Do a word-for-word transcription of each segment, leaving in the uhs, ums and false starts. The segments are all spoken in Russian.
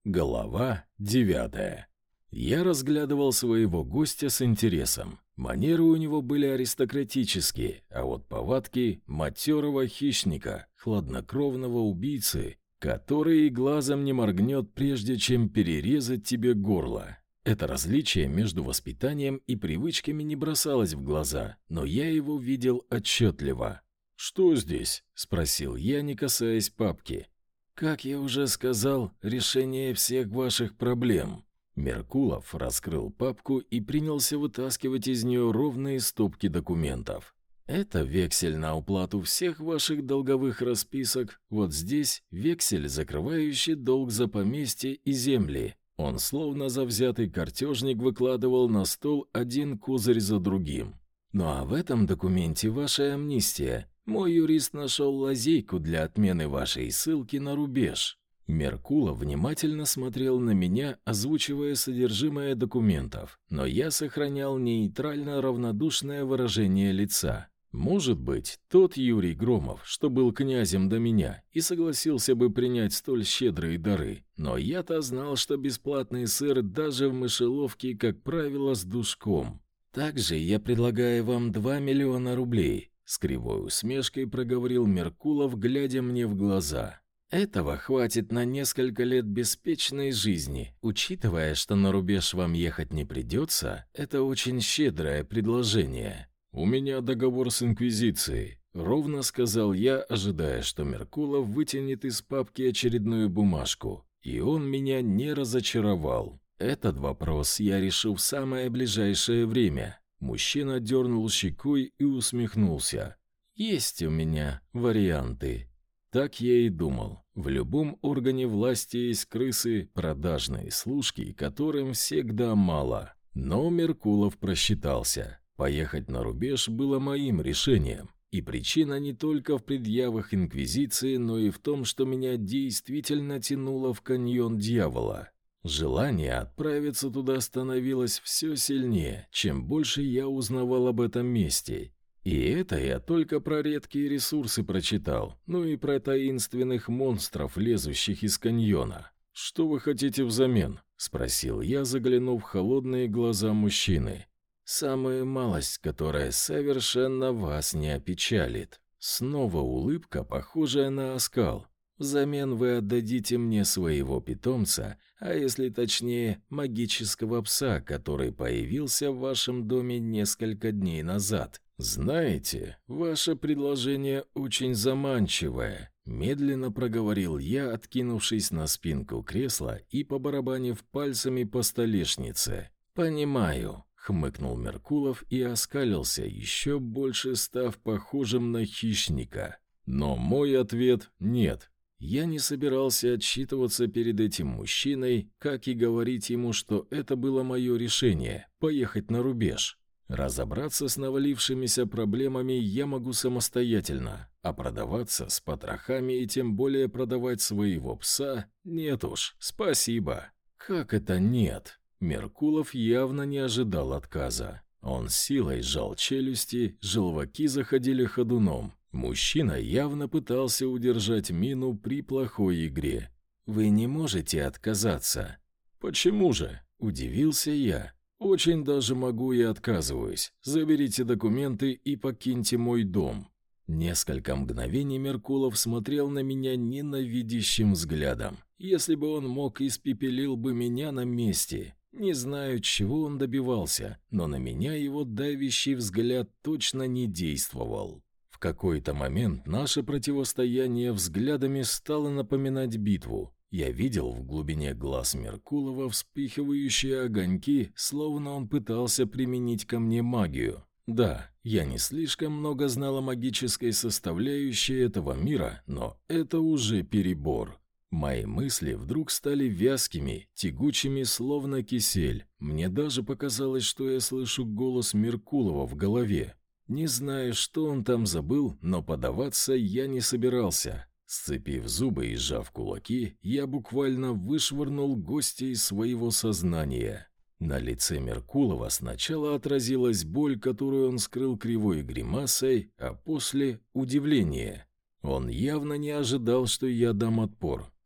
Глава девятая. Я разглядывал своего гостя с интересом. Манеры у него были аристократические, а вот повадки матерого хищника, хладнокровного убийцы, который и глазом не моргнет, прежде чем перерезать тебе горло. Это различие между воспитанием и привычками не бросалось в глаза, но я его видел отчетливо. «Что здесь?» – спросил я, не касаясь папки. «Как я уже сказал, решение всех ваших проблем». Меркулов раскрыл папку и принялся вытаскивать из нее ровные стопки документов. «Это вексель на уплату всех ваших долговых расписок. Вот здесь вексель, закрывающий долг за поместье и земли». Он словно завзятый картежник выкладывал на стол один козырь за другим. «Ну а в этом документе ваша амнистия. Мой юрист нашел лазейку для отмены вашей ссылки на рубеж». Меркулов внимательно смотрел на меня, озвучивая содержимое документов, но я сохранял нейтрально равнодушное выражение лица. Может быть, тот Юрий Громов, что был князем до меня, и согласился бы принять столь щедрые дары, но я-то знал, что бесплатный сыр даже в мышеловке, как правило, с душком. «Также я предлагаю вам два миллиона рублей», — с кривой усмешкой проговорил Меркулов, глядя мне в глаза. «Этого хватит на несколько лет беспечной жизни. Учитывая, что на рубеж вам ехать не придется, это очень щедрое предложение». «У меня договор с Инквизицией», — ровно сказал я, ожидая, что Меркулов вытянет из папки очередную бумажку. И он меня не разочаровал. Этот вопрос я решу в самое ближайшее время. Мужчина дернул щекой и усмехнулся. «Есть у меня варианты». Так я и думал. В любом органе власти есть крысы, продажные служки, которым всегда мало. Но Меркулов просчитался. Поехать на рубеж было моим решением. И причина не только в предъявах Инквизиции, но и в том, что меня действительно тянуло в каньон дьявола. Желание отправиться туда становилось все сильнее, чем больше я узнавал об этом месте. И это я только про редкие ресурсы прочитал, ну и про таинственных монстров, лезущих из каньона. «Что вы хотите взамен?» – спросил я, заглянув в холодные глаза мужчины. «Самую малость, которая совершенно вас не опечалит». Снова улыбка, похожая на оскал. «Взамен вы отдадите мне своего питомца, а если точнее, магического пса, который появился в вашем доме несколько дней назад. Знаете, ваше предложение очень заманчивое», — медленно проговорил я, откинувшись на спинку кресла и побарабанив пальцами по столешнице. «Понимаю», — хмыкнул Меркулов и оскалился, еще больше став похожим на хищника. Но мой ответ — нет. Я не собирался отчитываться перед этим мужчиной, как и говорить ему, что это было мое решение — поехать на рубеж. Разобраться с навалившимися проблемами я могу самостоятельно, а продаваться с потрохами и тем более продавать своего пса — нет уж, спасибо. Как это нет? Меркулов явно не ожидал отказа. Он силой сжал челюсти, желваки заходили ходуном. Мужчина явно пытался удержать мину при плохой игре. «Вы не можете отказаться». «Почему же?» – удивился я. «Очень даже могу и отказываюсь. Заберите документы и покиньте мой дом». Несколько мгновений Меркулов смотрел на меня ненавидящим взглядом. Если бы он мог, испепелил бы меня на месте. Не знаю, чего он добивался, но на меня его давящий взгляд точно не действовал. В какой-то момент наше противостояние взглядами стало напоминать битву. Я видел в глубине глаз Меркулова вспыхивающие огоньки, словно он пытался применить ко мне магию. Да, я не слишком много знал о магической составляющей этого мира, но это уже перебор. Мои мысли вдруг стали вязкими, тягучими, словно кисель. Мне даже показалось, что я слышу голос Меркулова в голове. Не знаю, что он там забыл, но подаваться я не собирался. Сцепив зубы и сжав кулаки, я буквально вышвырнул гостя из своего сознания. На лице Меркулова сначала отразилась боль, которую он скрыл кривой гримасой, а после — удивление. Он явно не ожидал, что я дам отпор.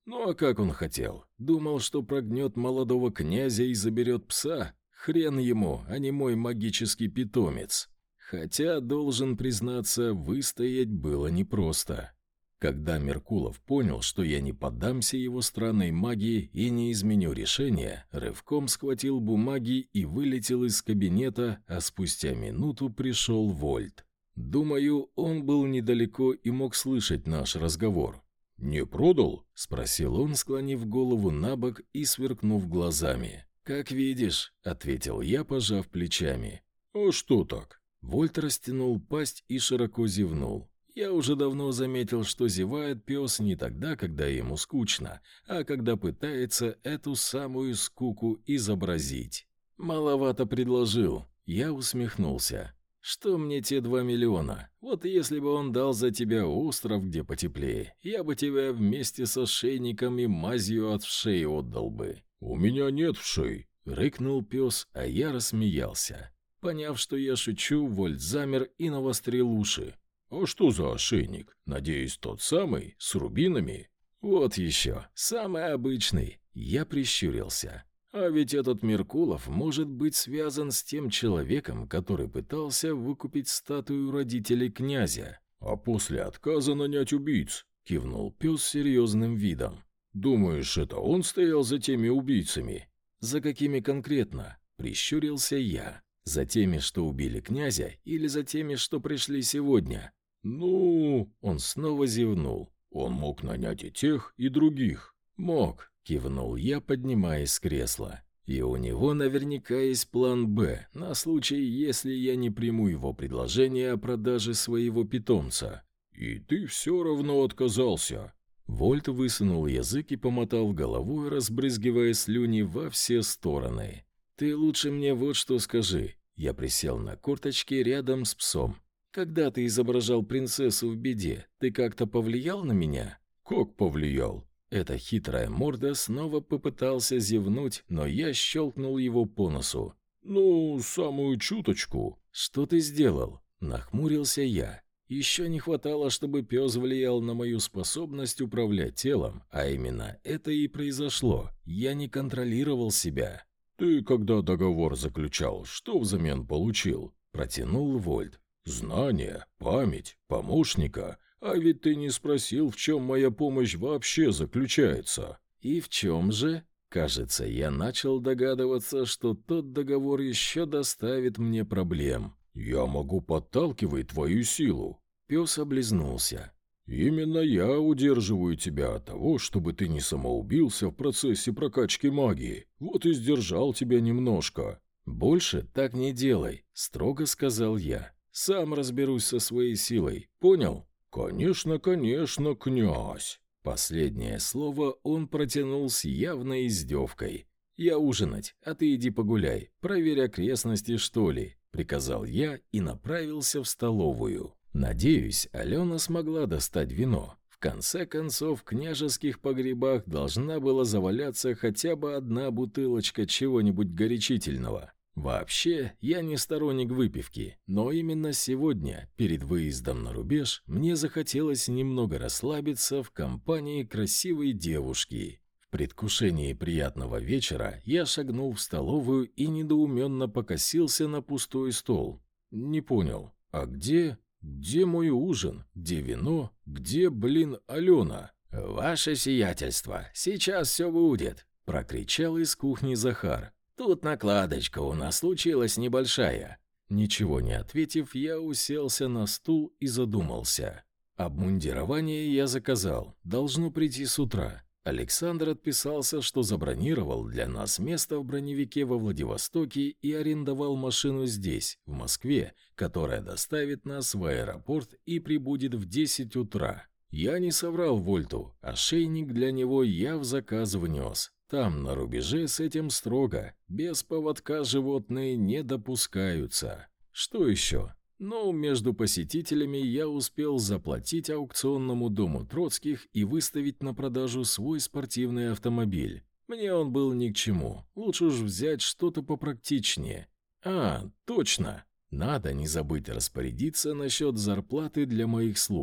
Ну а как он хотел? Думал, что прогнет молодого князя и заберет пса? Хрен ему, а не мой магический питомец. Хотя, должен признаться, выстоять было непросто. Когда Меркулов понял, что я не поддамся его странной магии и не изменю решения, рывком схватил бумаги и вылетел из кабинета, а спустя минуту пришел Вольт. Думаю, он был недалеко и мог слышать наш разговор. «Не продал?» – спросил он, склонив голову на бок и сверкнув глазами. «Как видишь», – ответил я, пожав плечами. «А что так?» Вольт растянул пасть и широко зевнул. Я уже давно заметил, что зевает пес не тогда, когда ему скучно, а когда пытается эту самую скуку изобразить. «Маловато предложил», – я усмехнулся. «Что мне те два миллиона? Вот если бы он дал за тебя остров, где потеплее, я бы тебя вместе с ошейником и мазью от вшей отдал бы». «У меня нет вшей», — рыкнул пес, а я рассмеялся. Поняв, что я шучу, Вольт замер и навострил уши. «А что за ошейник? Надеюсь, тот самый, с рубинами?» «Вот еще, самый обычный». Я прищурился. А ведь этот Меркулов может быть связан с тем человеком, который пытался выкупить статую родителей князя. «А после отказа нанять убийц», — кивнул пес серьезным видом. «Думаешь, это он стоял за теми убийцами?» «За какими конкретно?» — прищурился я. «За теми, что убили князя, или за теми, что пришли сегодня?» «Ну...» — он снова зевнул. «Он мог нанять и тех, и других». «Мог», — кивнул я, поднимаясь с кресла. «И у него наверняка есть план «Б» на случай, если я не приму его предложение о продаже своего питомца». «И ты все равно отказался». Вольт высунул язык и помотал головой, разбрызгивая слюни во все стороны. «Ты лучше мне вот что скажи». Я присел на корточки рядом с псом. «Когда ты изображал принцессу в беде, ты как-то повлиял на меня?» «Как повлиял?» Эта хитрая морда снова попытался зевнуть, но я щелкнул его по носу. «Ну, самую чуточку». «Что ты сделал?» – нахмурился я. Еще не хватало, чтобы пес влиял на мою способность управлять телом, а именно это и произошло. Я не контролировал себя. «Ты, когда договор заключал, что взамен получил?» – протянул Вольт. «Знания, память, помощника. А ведь ты не спросил, в чем моя помощь вообще заключается». «И в чем же?» Кажется, я начал догадываться, что тот договор еще доставит мне проблем. «Я могу подталкивать твою силу». Пес облизнулся. «Именно я удерживаю тебя от того, чтобы ты не самоубился в процессе прокачки магии. Вот и сдержал тебя немножко». «Больше так не делай», — строго сказал я. «Сам разберусь со своей силой. Понял?» «Конечно, конечно, князь!» Последнее слово он протянул с явной издевкой. «Я ужинать, а ты иди погуляй, проверь окрестности, что ли», — приказал я и направился в столовую. Надеюсь, Алена смогла достать вино. В конце концов, в княжеских погребах должна была заваляться хотя бы одна бутылочка чего-нибудь горячительного. Вообще, я не сторонник выпивки, но именно сегодня, перед выездом на рубеж, мне захотелось немного расслабиться в компании красивой девушки. В предвкушении приятного вечера я шагнул в столовую и недоуменно покосился на пустой стол. Не понял, а где... где мой ужин? Где вино? Где, блин, Алена? «Ваше сиятельство, сейчас все будет!» — прокричал из кухни Захар. «Тут накладочка у нас случилась небольшая». Ничего не ответив, я уселся на стул и задумался. Обмундирование я заказал, должно прийти с утра. Александр отписался, что забронировал для нас место в броневике во Владивостоке и арендовал машину здесь, в Москве, которая доставит нас в аэропорт и прибудет в десять утра. Я не соврал Вольту, ошейник для него я в заказ внес. Там, на рубеже, с этим строго. Без поводка животные не допускаются. Что еще? Ну, между посетителями я успел заплатить аукционному дому Троцких и выставить на продажу свой спортивный автомобиль. Мне он был ни к чему. Лучше уж взять что-то попрактичнее. А, точно. Надо не забыть распорядиться насчет зарплаты для моих слуг.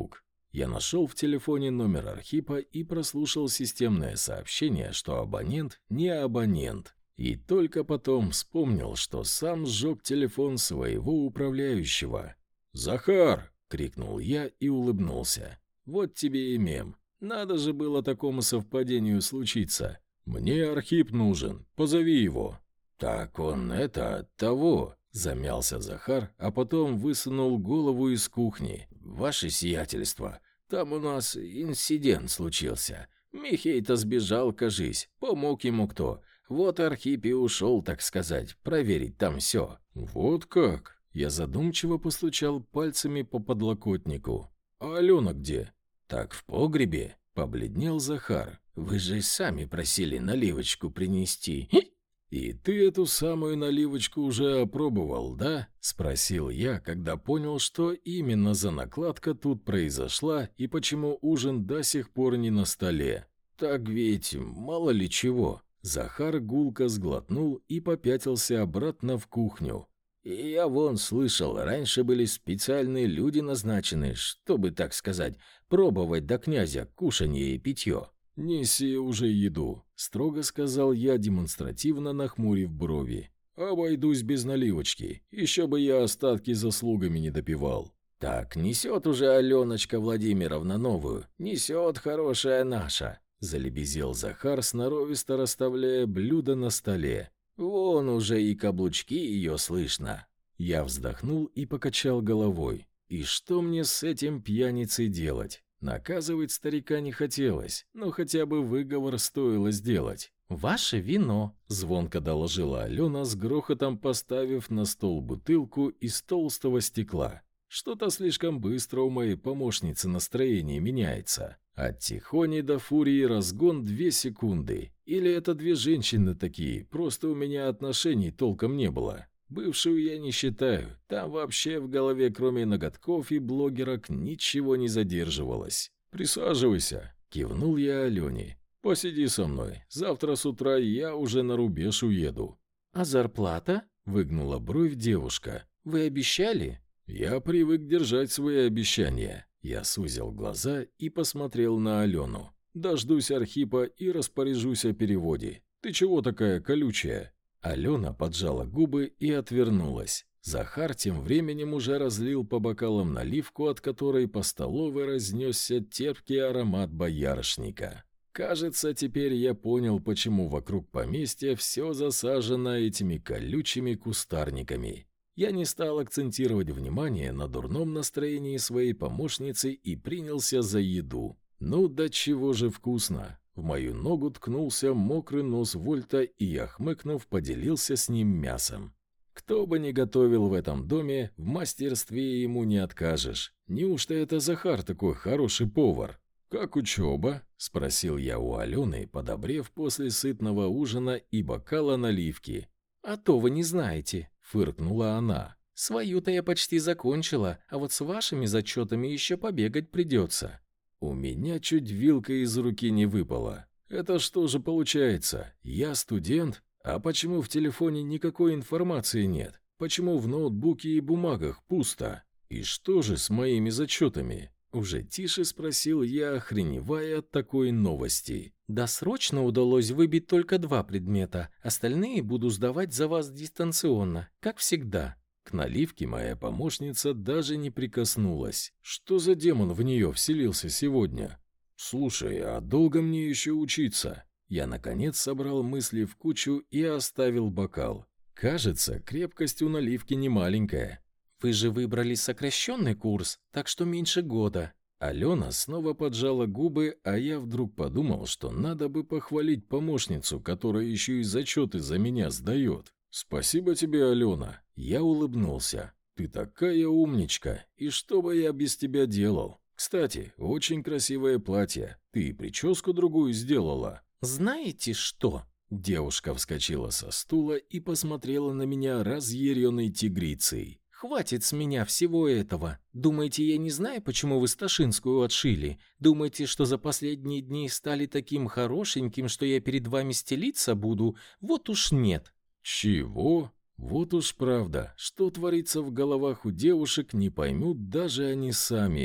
Я нашел в телефоне номер Архипа и прослушал системное сообщение, что абонент не абонент. И только потом вспомнил, что сам сжег телефон своего управляющего. «Захар!» — крикнул я и улыбнулся. «Вот тебе и мем. Надо же было такому совпадению случиться. Мне Архип нужен, позови его». «Так он это, того», — замялся Захар, а потом высунул голову из кухни. «Ваше сиятельство, там у нас инцидент случился. Михей-то сбежал, кажись, помог ему кто. Вот Архип и ушел, так сказать, проверить там все». «Вот как?» — я задумчиво постучал пальцами по подлокотнику. «А Алена где?» «Так в погребе», — побледнел Захар. «Вы же сами просили наливочку принести». «И ты эту самую наливочку уже опробовал, да?» — спросил я, когда понял, что именно за накладка тут произошла и почему ужин до сих пор не на столе. «Так ведь мало ли чего». Захар гулко сглотнул и попятился обратно в кухню. «И я вон слышал, раньше были специальные люди назначены, чтобы, так сказать, пробовать до князя кушанье и питье». «Неси уже еду», — строго сказал я, демонстративно нахмурив брови. «Обойдусь без наливочки, еще бы я остатки заслугами не допивал». «Так несет уже Аленочка Владимировна новую, несет хорошая наша», — залебезил Захар, сноровисто расставляя блюда на столе. «Вон уже и каблучки ее слышно». Я вздохнул и покачал головой. «И что мне с этим пьяницей делать?» Наказывать старика не хотелось, но хотя бы выговор стоило сделать. «Ваше вино», — звонко доложила Алена, с грохотом поставив на стол бутылку из толстого стекла. Что-то слишком быстро у моей помощницы настроение меняется. От тихони до фурии разгон две секунды. Или это две женщины такие, просто у меня отношений толком не было. Бывшую я не считаю, там вообще в голове кроме ноготков и блогерок ничего не задерживалось. «Присаживайся», — кивнул я Алене. «Посиди со мной, завтра с утра я уже на рубеж уеду». «А зарплата?» — выгнула бровь девушка. «Вы обещали?» «Я привык держать свои обещания». Я сузил глаза и посмотрел на Алену. «Дождусь Архипа и распоряжусь о переводе. Ты чего такая колючая?» Алена поджала губы и отвернулась. Захар тем временем уже разлил по бокалам наливку, от которой по столовой разнесся терпкий аромат боярышника. Кажется, теперь я понял, почему вокруг поместья все засажено этими колючими кустарниками. Я не стал акцентировать внимание на дурном настроении своей помощницы и принялся за еду. Ну да чего же вкусно! В мою ногу ткнулся мокрый нос Вольта, и я, хмыкнув, поделился с ним мясом. Кто бы ни готовил в этом доме, в мастерстве ему не откажешь. Неужто это Захар такой хороший повар? «Как учеба?» — спросил я у Алены, подобрев после сытного ужина и бокала наливки. «А то вы не знаете», — фыркнула она. «Свою-то я почти закончила, а вот с вашими зачетами еще побегать придется». У меня чуть вилка из руки не выпала. Это что же получается? Я студент? А почему в телефоне никакой информации нет? Почему в ноутбуке и бумагах пусто? И что же с моими зачетами? Уже тише спросил я, охреневая от такой новости. «Досрочно удалось выбить только два предмета. Остальные буду сдавать за вас дистанционно, как всегда». К наливке моя помощница даже не прикоснулась. Что за демон в нее вселился сегодня? «Слушай, а долго мне еще учиться?» Я, наконец, собрал мысли в кучу и оставил бокал. Кажется, крепкость у наливки не маленькая. «Вы же выбрали сокращенный курс, так что меньше года». Алена снова поджала губы, а я вдруг подумал, что надо бы похвалить помощницу, которая еще и зачеты за меня сдает. «Спасибо тебе, Алена». Я улыбнулся. «Ты такая умничка, и что бы я без тебя делал? Кстати, очень красивое платье. Ты и прическу другую сделала». «Знаете что?» Девушка вскочила со стула и посмотрела на меня разъяренной тигрицей. «Хватит с меня всего этого. Думаете, я не знаю, почему вы Сташинскую отшили? Думаете, что за последние дни стали таким хорошеньким, что я перед вами стелиться буду? Вот уж нет». «Чего? Вот уж правда, что творится в головах у девушек, не поймут даже они сами.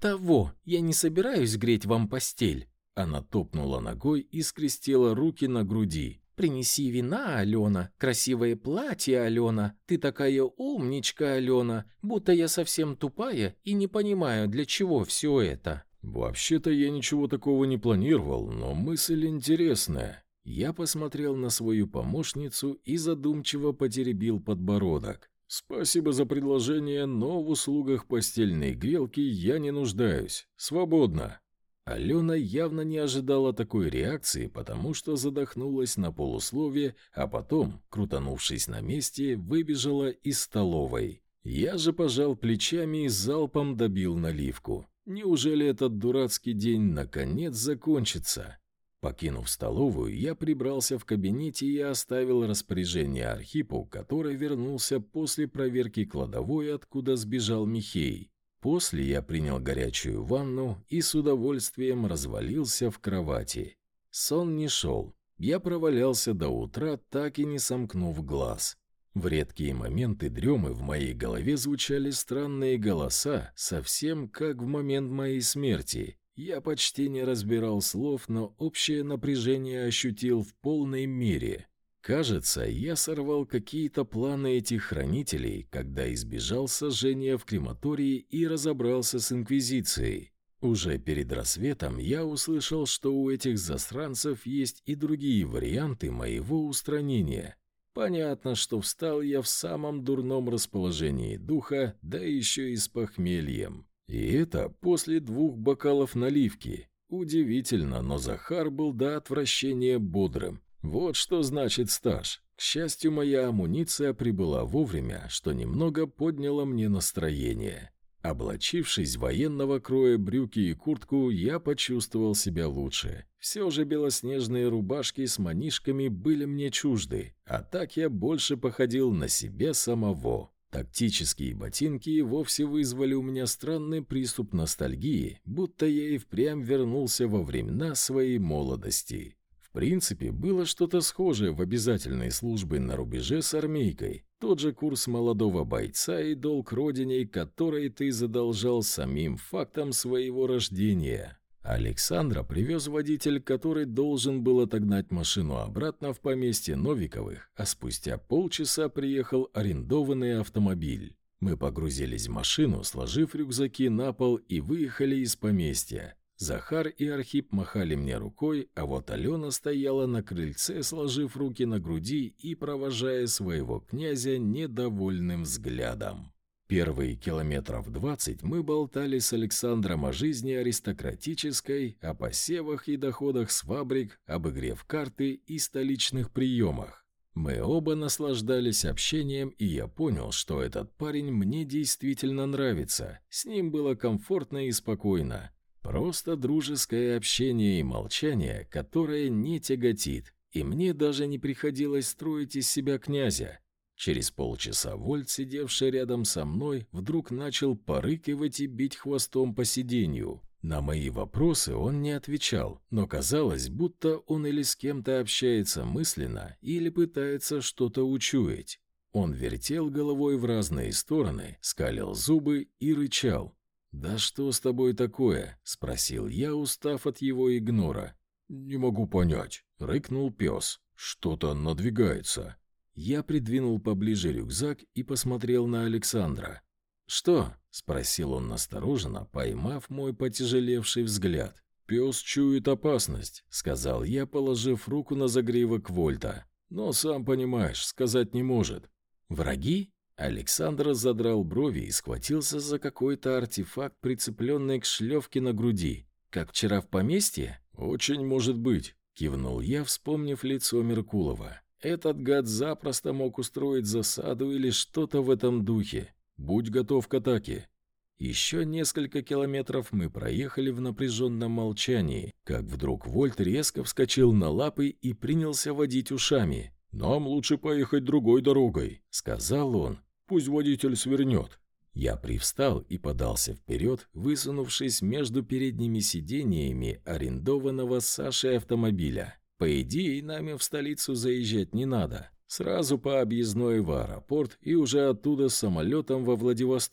того, я не собираюсь греть вам постель». Она топнула ногой и скрестила руки на груди. «Принеси вина, Алена, красивое платье, Алена. Ты такая умничка, Алена, будто я совсем тупая и не понимаю, для чего все это». «Вообще-то я ничего такого не планировал, но мысль интересная». Я посмотрел на свою помощницу и задумчиво потеребил подбородок. «Спасибо за предложение, но в услугах постельной грелки я не нуждаюсь. Свободно». Алена явно не ожидала такой реакции, потому что задохнулась на полуслове, а потом, крутанувшись на месте, выбежала из столовой. Я же пожал плечами и залпом добил наливку. Неужели этот дурацкий день наконец закончится? Покинув столовую, я прибрался в кабинете и оставил распоряжение Архипу, который вернулся после проверки кладовой, откуда сбежал Михей. После я принял горячую ванну и с удовольствием развалился в кровати. Сон не шел. Я провалялся до утра, так и не сомкнув глаз. В редкие моменты дремы в моей голове звучали странные голоса, совсем как в момент моей смерти. Я почти не разбирал слов, но общее напряжение ощутил в полной мере. Кажется, я сорвал какие-то планы этих хранителей, когда избежал сожжения в крематории и разобрался с Инквизицией. Уже перед рассветом я услышал, что у этих засранцев есть и другие варианты моего устранения. Понятно, что встал я в самом дурном расположении духа, да еще и с похмельем. И это после двух бокалов наливки. Удивительно, но Захар был до отвращения бодрым. Вот что значит стаж. К счастью, моя амуниция прибыла вовремя, что немного подняло мне настроение. Облачившись в военного кроя брюки и куртку, я почувствовал себя лучше. Все же белоснежные рубашки с манишками были мне чужды, а так я больше походил на себя самого. Тактические ботинки вовсе вызвали у меня странный приступ ностальгии, будто я и впрямь вернулся во времена своей молодости. В принципе, было что-то схожее в обязательной службе на рубеже с армейкой. Тот же курс молодого бойца и долг родине, который ты задолжал самим фактом своего рождения. Александра привез водитель, который должен был отогнать машину обратно в поместье Новиковых, а спустя полчаса приехал арендованный автомобиль. Мы погрузились в машину, сложив рюкзаки на пол, и выехали из поместья. Захар и Архип махали мне рукой, а вот Алена стояла на крыльце, сложив руки на груди и провожая своего князя недовольным взглядом. Первые километров двадцать мы болтали с Александром о жизни аристократической, о посевах и доходах с фабрик, об игре в карты и столичных приемах. Мы оба наслаждались общением, и я понял, что этот парень мне действительно нравится. С ним было комфортно и спокойно. Просто дружеское общение и молчание, которое не тяготит, и мне даже не приходилось строить из себя князя. Через полчаса Вольт, сидевший рядом со мной, вдруг начал порыкивать и бить хвостом по сиденью. На мои вопросы он не отвечал, но казалось, будто он или с кем-то общается мысленно, или пытается что-то учуять. Он вертел головой в разные стороны, скалил зубы и рычал. «Да что с тобой такое?» – спросил я, устав от его игнора. «Не могу понять», – рыкнул пес. «Что-то надвигается». Я придвинул поближе рюкзак и посмотрел на Александра. «Что?» – спросил он настороженно, поймав мой потяжелевший взгляд. «Пес чует опасность», – сказал я, положив руку на загривок Вольта. «Но, сам понимаешь, сказать не может». «Враги?» Александр задрал брови и схватился за какой-то артефакт, прицепленный к шлевке на груди. «Как вчера в поместье?» «Очень может быть», — кивнул я, вспомнив лицо Меркулова. «Этот гад запросто мог устроить засаду или что-то в этом духе. Будь готов к атаке». Еще несколько километров мы проехали в напряженном молчании, как вдруг Вольт резко вскочил на лапы и принялся водить ушами. «Нам лучше поехать другой дорогой», — сказал он. «Пусть водитель свернет». Я привстал и подался вперед, высунувшись между передними сидениями арендованного Сашей автомобиля. По идее, нами в столицу заезжать не надо. Сразу по объездной в аэропорт и уже оттуда самолетом во Владивосток.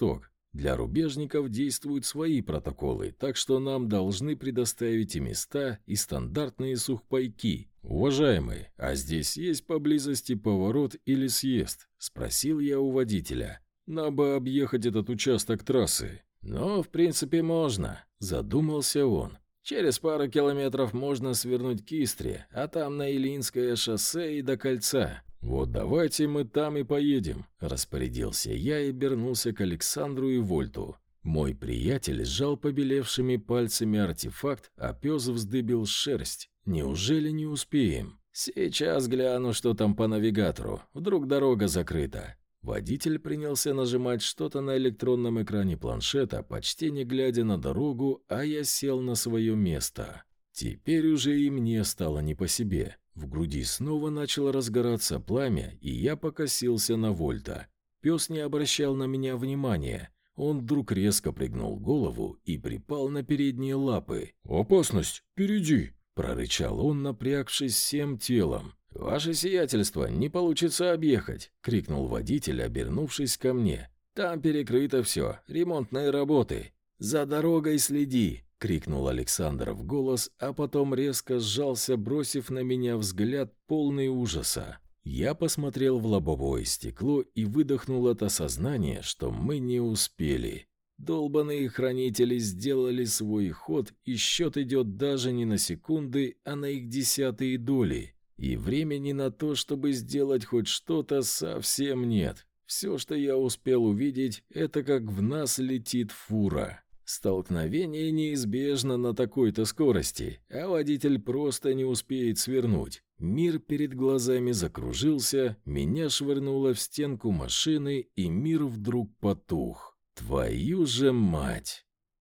Для рубежников действуют свои протоколы, так что нам должны предоставить и места, и стандартные сухпайки. «Уважаемый, а здесь есть поблизости поворот или съезд?» – спросил я у водителя. «Нам бы объехать этот участок трассы». «Ну, в принципе, можно», – задумался он. «Через пару километров можно свернуть к Истре, а там на Илинское шоссе и до кольца». «Вот давайте мы там и поедем», – распорядился я и обернулся к Александру и Вольту. Мой приятель сжал побелевшими пальцами артефакт, а пес вздыбил шерсть. «Неужели не успеем?» «Сейчас гляну, что там по навигатору. Вдруг дорога закрыта». Водитель принялся нажимать что-то на электронном экране планшета, почти не глядя на дорогу, а я сел на свое место. Теперь уже и мне стало не по себе. В груди снова начало разгораться пламя, и я покосился на Вольта. Пес не обращал на меня внимания. Он вдруг резко пригнул голову и припал на передние лапы. «Опасность! Впереди!» – прорычал он, напрягшись всем телом. «Ваше сиятельство, не получится объехать!» – крикнул водитель, обернувшись ко мне. «Там перекрыто все, ремонтные работы. За дорогой следи!» — крикнул Александр в голос, а потом резко сжался, бросив на меня взгляд полный ужаса. Я посмотрел в лобовое стекло и выдохнул от осознания, что мы не успели. Долбаные хранители сделали свой ход, и счет идет даже не на секунды, а на их десятые доли. И времени на то, чтобы сделать хоть что-то, совсем нет. Все, что я успел увидеть, это как в нас летит фура. Столкновение неизбежно на такой-то скорости, а водитель просто не успеет свернуть. Мир перед глазами закружился, меня швырнуло в стенку машины, и мир вдруг потух. Твою же мать!